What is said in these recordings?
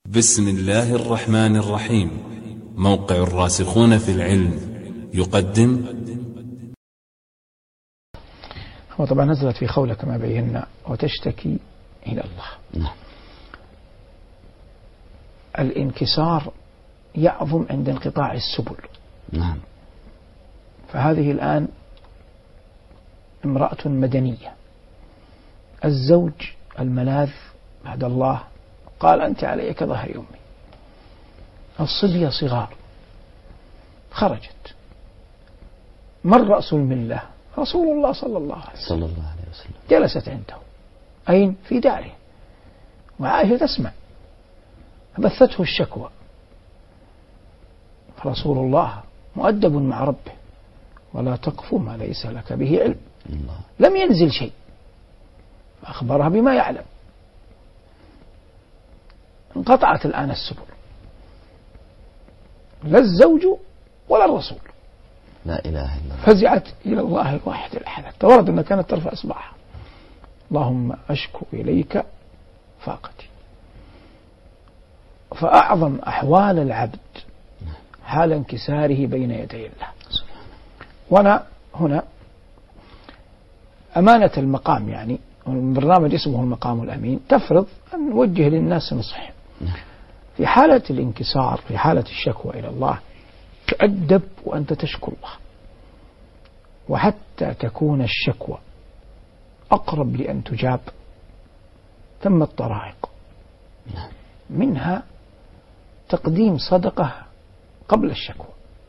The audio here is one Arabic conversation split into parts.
بسم الله الرحمن الرحيم. موقع الراسخون في العلم يقدم. وطبعا نزلت في خولة كما بينا وتشتكي إلى الله. الانكسار يعظم عند انقطاع السبل. فهذه الآن امرأة مدنية، الزوج الملاذ بعد الله قال أنت علي كظهر أمي، الصبية صغار، خرجت، من رأس الملة؟ رسول الله صلى الله عليه وسلم. جلست عنده، أين؟ في داره، وعائشة تسمع، بثته الشكوى، فرسول الله مؤدب مع ربه، ولا تقف ما ليس لك به علم. لم ينزل شيء، أخبرها بما يعلم. انقطعت الآن السبل، لا الزوج ولا الرسول. لا إله إلا الله. فزعت إلى الله الواحد الأحد. تورد أنها كانت ترفع إصبعها، اللهم أشكو إليك فاقتي. فأعظم أحوال العبد حال انكساره بين يدي الله. وأنا هنا أمانة المقام، يعني البرنامج اسمه المقام الأمين، تفرض أن نوجه للناس نصح. في حالة الانكسار، في حالة الشكوى إلى الله، تؤدب وأنت تشكو الله، وحتى تكون الشكوى أقرب لأن تجاب ثم الطرائق، منها تقديم صدقة قبل الشكوى،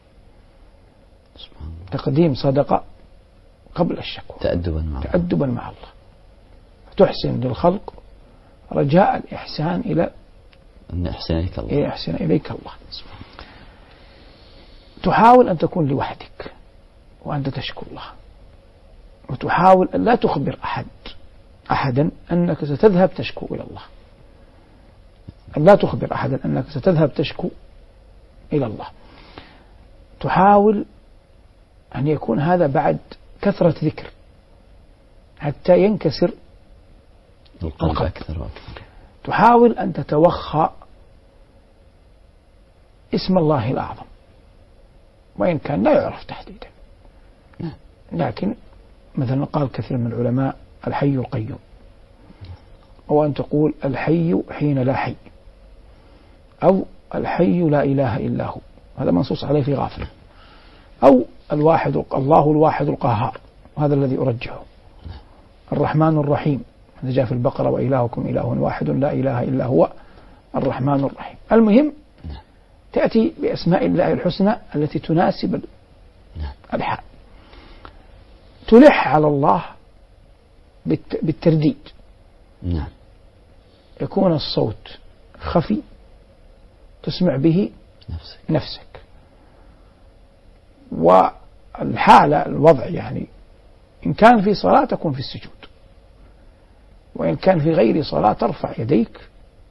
تقديم صدقة قبل الشكوى، تأدبا مع الله، تحسن للخلق رجاء الإحسان إلى أن يحسن إليك الله. تحاول أن تكون لوحدك وأنت تشكو الله، وتحاول أن لا تخبر أحدا أنك ستذهب تشكو إلى الله، أن لا تخبر أحدا أنك ستذهب تشكو إلى الله. تحاول أن يكون هذا بعد كثرة ذكر حتى ينكسر القلب أكثر. تحاول أن تتوخى اسم الله الأعظم، وإن كان لا يعرف تحديدا، لكن مثلا قال كثير من العلماء الحي القيوم، أو أن تقول الحي حين لا حي، أو الحي لا إله إلا هو، هذا منصوص عليه في غافر، أو الله الواحد القهار، وهذا الذي أرجحه، الرحمن الرحيم، هذا جاء في البقرة، وإلهكم إله واحد لا إله إلا هو الرحمن الرحيم. المهم تأتي بأسماء الله الحسنى التي تناسب الحال. تلح على الله بالترديد، يكون الصوت خفي تسمع به نفسك. والحالة الوضع يعني إن كان في صلاة تكون في السجود، وإن كان في غير صلاة ترفع يديك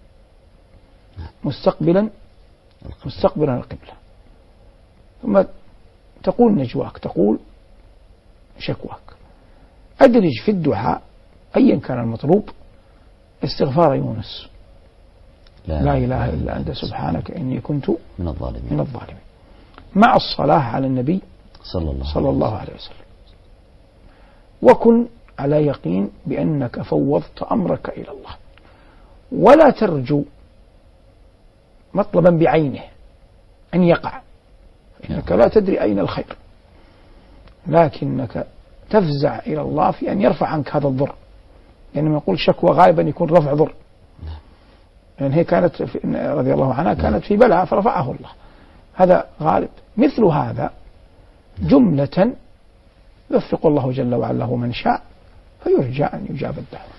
مستقبلا القبلة، ثم تقول نجواك، تقول شكواك. أدرج في الدعاء أيا كان المطلوب استغفار يونس، لا إله إلا أنت سبحانك إني كنت من الظالمين، مع الصلاة على النبي صلى الله عليه وسلم. وكن على يقين بأنك فوضت أمرك إلى الله، ولا ترجو مطلبا بعينه أن يقع، إنك لا تدري أين الخير، لكنك تفزع إلى الله في أن يرفع عنك هذا الضر، لأنه يقول شكوى غالبا يكون رفع ضر، لأن هي كانت رضي الله عنها كانت في بلاء فرفعه الله، هذا غالب. مثل هذا جملة يوفق الله جل وعلا من شاء، فيرجى أن يجاب الدعوة.